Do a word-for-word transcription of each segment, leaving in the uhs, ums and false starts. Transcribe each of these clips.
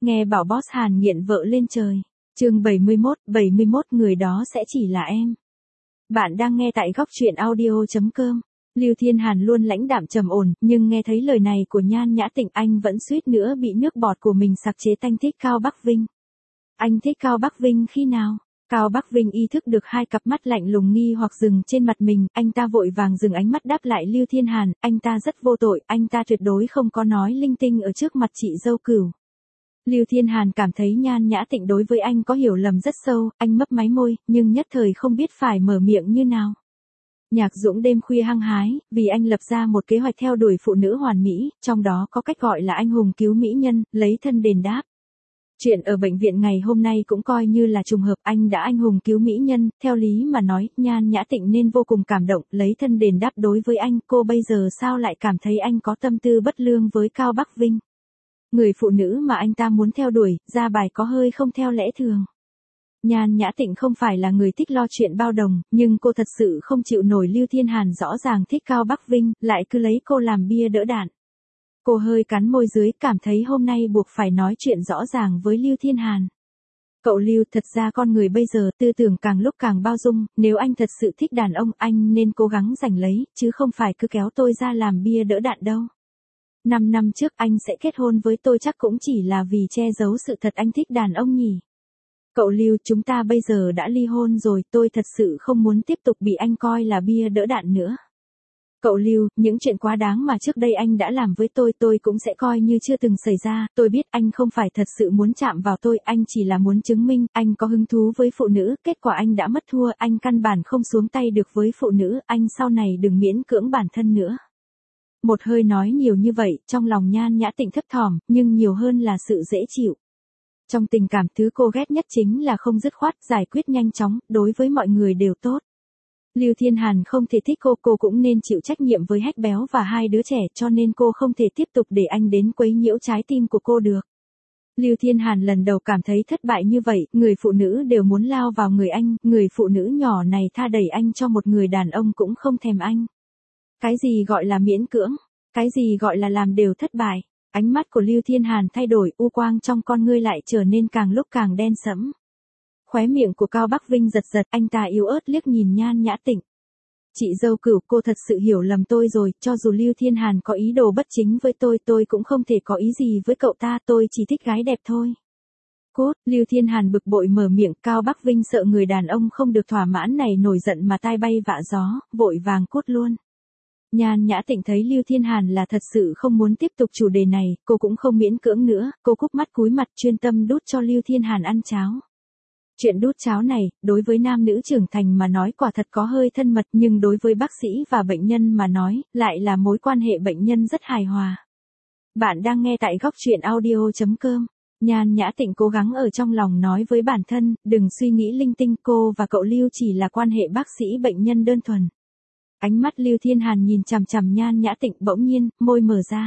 Nghe bảo boss Hàn nghiện vợ lên trời. Chương bảy mươi mốt, bảy mươi mốt người đó sẽ chỉ là em. Bạn đang nghe tại góc truyện audio chấm com. Lưu Thiên Hàn luôn lãnh đạm trầm ổn, nhưng nghe thấy lời này của Nhan Nhã Tịnh anh vẫn suýt nữa bị nước bọt của mình sặc chế tanh. Thích Cao Bắc Vinh. Anh thích Cao Bắc Vinh khi nào? Cao Bắc Vinh ý thức được hai cặp mắt lạnh lùng nghi hoặc dừng trên mặt mình, anh ta vội vàng dừng ánh mắt đáp lại Lưu Thiên Hàn, anh ta rất vô tội, anh ta tuyệt đối không có nói linh tinh ở trước mặt chị dâu Cửu. Lưu Thiên Hàn cảm thấy Nhan Nhã Tịnh đối với anh có hiểu lầm rất sâu, anh mấp máy môi, nhưng nhất thời không biết phải mở miệng như nào. Nhạc Dũng đêm khuya hăng hái, vì anh lập ra một kế hoạch theo đuổi phụ nữ hoàn mỹ, trong đó có cách gọi là anh hùng cứu mỹ nhân, lấy thân đền đáp. Chuyện ở bệnh viện ngày hôm nay cũng coi như là trùng hợp, anh đã anh hùng cứu mỹ nhân, theo lý mà nói, Nhan Nhã Tịnh nên vô cùng cảm động, lấy thân đền đáp đối với anh, cô bây giờ sao lại cảm thấy anh có tâm tư bất lương với Cao Bắc Vinh. Người phụ nữ mà anh ta muốn theo đuổi, ra bài có hơi không theo lẽ thường. Nhan Nhã Tịnh không phải là người thích lo chuyện bao đồng, nhưng cô thật sự không chịu nổi Lưu Thiên Hàn rõ ràng thích Cao Bắc Vinh, lại cứ lấy cô làm bia đỡ đạn. Cô hơi cắn môi dưới, cảm thấy hôm nay buộc phải nói chuyện rõ ràng với Lưu Thiên Hàn. Cậu Lưu, thật ra con người bây giờ tư tưởng càng lúc càng bao dung, nếu anh thật sự thích đàn ông, anh nên cố gắng giành lấy, chứ không phải cứ kéo tôi ra làm bia đỡ đạn đâu. Năm năm trước anh sẽ kết hôn với tôi chắc cũng chỉ là vì che giấu sự thật anh thích đàn ông nhỉ. Cậu Lưu, chúng ta bây giờ đã ly hôn rồi, tôi thật sự không muốn tiếp tục bị anh coi là bia đỡ đạn nữa. Cậu Lưu, những chuyện quá đáng mà trước đây anh đã làm với tôi tôi cũng sẽ coi như chưa từng xảy ra, tôi biết anh không phải thật sự muốn chạm vào tôi, anh chỉ là muốn chứng minh anh có hứng thú với phụ nữ, kết quả anh đã mất thua, anh căn bản không xuống tay được với phụ nữ, anh sau này đừng miễn cưỡng bản thân nữa. Một hơi nói nhiều như vậy, trong lòng Nhan Nhã Tịnh thấp thỏm, nhưng nhiều hơn là sự dễ chịu. Trong tình cảm, thứ cô ghét nhất chính là không dứt khoát, giải quyết nhanh chóng, đối với mọi người đều tốt. Lưu Thiên Hàn không thể thích cô, cô cũng nên chịu trách nhiệm với Hách Béo và hai đứa trẻ, cho nên cô không thể tiếp tục để anh đến quấy nhiễu trái tim của cô được. Lưu Thiên Hàn lần đầu cảm thấy thất bại như vậy, người phụ nữ đều muốn lao vào người anh, người phụ nữ nhỏ này tha đẩy anh cho một người đàn ông cũng không thèm anh. Cái gì gọi là miễn cưỡng? Cái gì gọi là làm đều thất bại? Ánh mắt của Lưu Thiên Hàn thay đổi, u quang trong con ngươi lại trở nên càng lúc càng đen sẫm. Khóe miệng của Cao Bắc Vinh giật giật, anh ta yếu ớt liếc nhìn Nhan Nhã Tịnh. Chị dâu Cửu, cô thật sự hiểu lầm tôi rồi, cho dù Lưu Thiên Hàn có ý đồ bất chính với tôi, tôi cũng không thể có ý gì với cậu ta, tôi chỉ thích gái đẹp thôi. Cốt, Lưu Thiên Hàn bực bội mở miệng, Cao Bắc Vinh sợ người đàn ông không được thỏa mãn này nổi giận mà tai bay vạ gió, vội vàng cốt luôn. Nhan Nhã Tịnh thấy Lưu Thiên Hàn là thật sự không muốn tiếp tục chủ đề này, cô cũng không miễn cưỡng nữa, cô cúp mắt cúi mặt chuyên tâm đút cho Lưu Thiên Hàn ăn cháo. Chuyện đút cháo này, đối với nam nữ trưởng thành mà nói quả thật có hơi thân mật, nhưng đối với bác sĩ và bệnh nhân mà nói, lại là mối quan hệ bệnh nhân rất hài hòa. Bạn đang nghe tại góc truyện audio chấm com. Nhan Nhã Tịnh cố gắng ở trong lòng nói với bản thân, đừng suy nghĩ linh tinh, cô và cậu Lưu chỉ là quan hệ bác sĩ bệnh nhân đơn thuần. Ánh mắt Lưu Thiên Hàn nhìn chằm chằm Nhan Nhã Tịnh, bỗng nhiên, môi mở ra.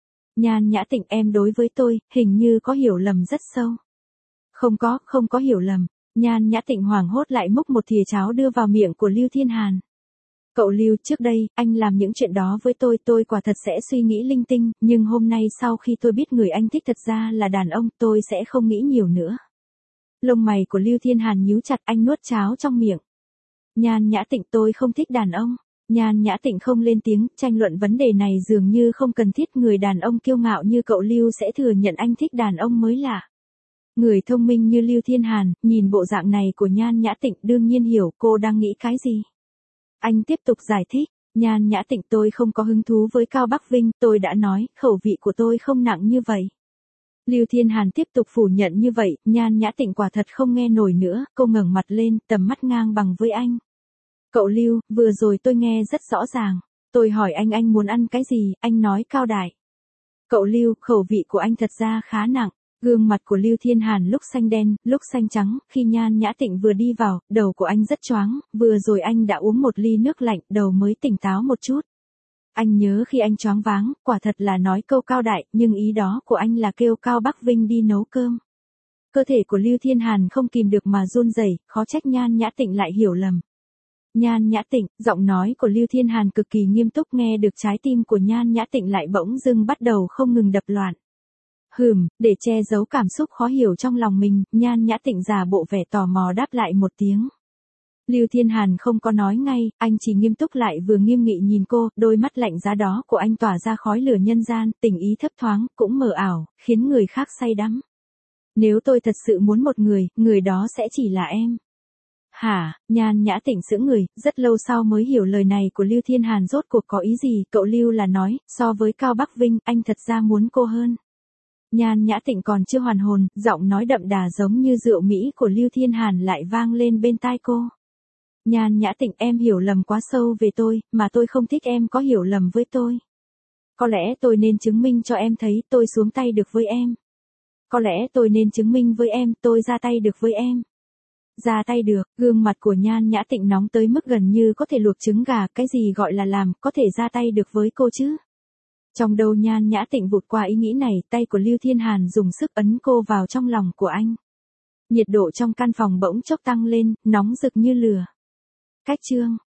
Nhan Nhã Tịnh, em đối với tôi, hình như có hiểu lầm rất sâu. Không có, không có hiểu lầm. Nhan Nhã Tịnh hoảng hốt lại múc một thìa cháo đưa vào miệng của Lưu Thiên Hàn. Cậu Lưu, trước đây, anh làm những chuyện đó với tôi, tôi quả thật sẽ suy nghĩ linh tinh, nhưng hôm nay sau khi tôi biết người anh thích thật ra là đàn ông, tôi sẽ không nghĩ nhiều nữa. Lông mày của Lưu Thiên Hàn nhíu chặt, anh nuốt cháo trong miệng. Nhan Nhã Tịnh, tôi không thích đàn ông. Nhan Nhã Tịnh không lên tiếng, tranh luận vấn đề này dường như không cần thiết, người đàn ông kiêu ngạo như cậu Lưu sẽ thừa nhận anh thích đàn ông mới lạ. Người thông minh như Lưu Thiên Hàn, nhìn bộ dạng này của Nhan Nhã Tịnh đương nhiên hiểu cô đang nghĩ cái gì. Anh tiếp tục giải thích, Nhan Nhã Tịnh, tôi không có hứng thú với Cao Bắc Vinh, tôi đã nói, khẩu vị của tôi không nặng như vậy. Lưu Thiên Hàn tiếp tục phủ nhận như vậy, Nhan Nhã Tịnh quả thật không nghe nổi nữa, cô ngẩng mặt lên, tầm mắt ngang bằng với anh. Cậu Lưu, vừa rồi tôi nghe rất rõ ràng, tôi hỏi anh anh muốn ăn cái gì, anh nói Cao Đại. Cậu Lưu, khẩu vị của anh thật ra khá nặng. Gương mặt của Lưu Thiên Hàn lúc xanh đen, lúc xanh trắng, khi Nhan Nhã Tịnh vừa đi vào, đầu của anh rất choáng, vừa rồi anh đã uống một ly nước lạnh, đầu mới tỉnh táo một chút. Anh nhớ khi anh choáng váng, quả thật là nói câu Cao Đại, nhưng ý đó của anh là kêu Cao Bắc Vinh đi nấu cơm. Cơ thể của Lưu Thiên Hàn không kìm được mà run rẩy, khó trách Nhan Nhã Tịnh lại hiểu lầm. Nhan Nhã Tịnh, giọng nói của Lưu Thiên Hàn cực kỳ nghiêm túc, nghe được trái tim của Nhan Nhã Tịnh lại bỗng dưng bắt đầu không ngừng đập loạn. Hừm, để che giấu cảm xúc khó hiểu trong lòng mình, Nhan Nhã Tịnh giả bộ vẻ tò mò đáp lại một tiếng. Lưu Thiên Hàn không có nói ngay, anh chỉ nghiêm túc lại vừa nghiêm nghị nhìn cô, đôi mắt lạnh giá đó của anh tỏa ra khói lửa nhân gian, tình ý thấp thoáng, cũng mờ ảo, khiến người khác say đắm. Nếu tôi thật sự muốn một người, người đó sẽ chỉ là em. Hả, Nhan Nhã Tịnh sững người, rất lâu sau mới hiểu lời này của Lưu Thiên Hàn rốt cuộc có ý gì, cậu Lưu là nói, so với Cao Bắc Vinh, anh thật ra muốn cô hơn. Nhan Nhã Tịnh còn chưa hoàn hồn, giọng nói đậm đà giống như rượu Mỹ của Lưu Thiên Hàn lại vang lên bên tai cô. Nhan Nhã Tịnh, em hiểu lầm quá sâu về tôi, mà tôi không thích em có hiểu lầm với tôi. Có lẽ tôi nên chứng minh cho em thấy tôi xuống tay được với em. Có lẽ tôi nên chứng minh với em tôi ra tay được với em. Ra tay được, gương mặt của Nhan Nhã Tịnh nóng tới mức gần như có thể luộc trứng gà, cái gì gọi là làm, có thể ra tay được với cô chứ? Trong đầu Nhan Nhã Tịnh vụt qua ý nghĩ này, tay của Lưu Thiên Hàn dùng sức ấn cô vào trong lòng của anh. Nhiệt độ trong căn phòng bỗng chốc tăng lên, nóng rực như lửa. Cách chương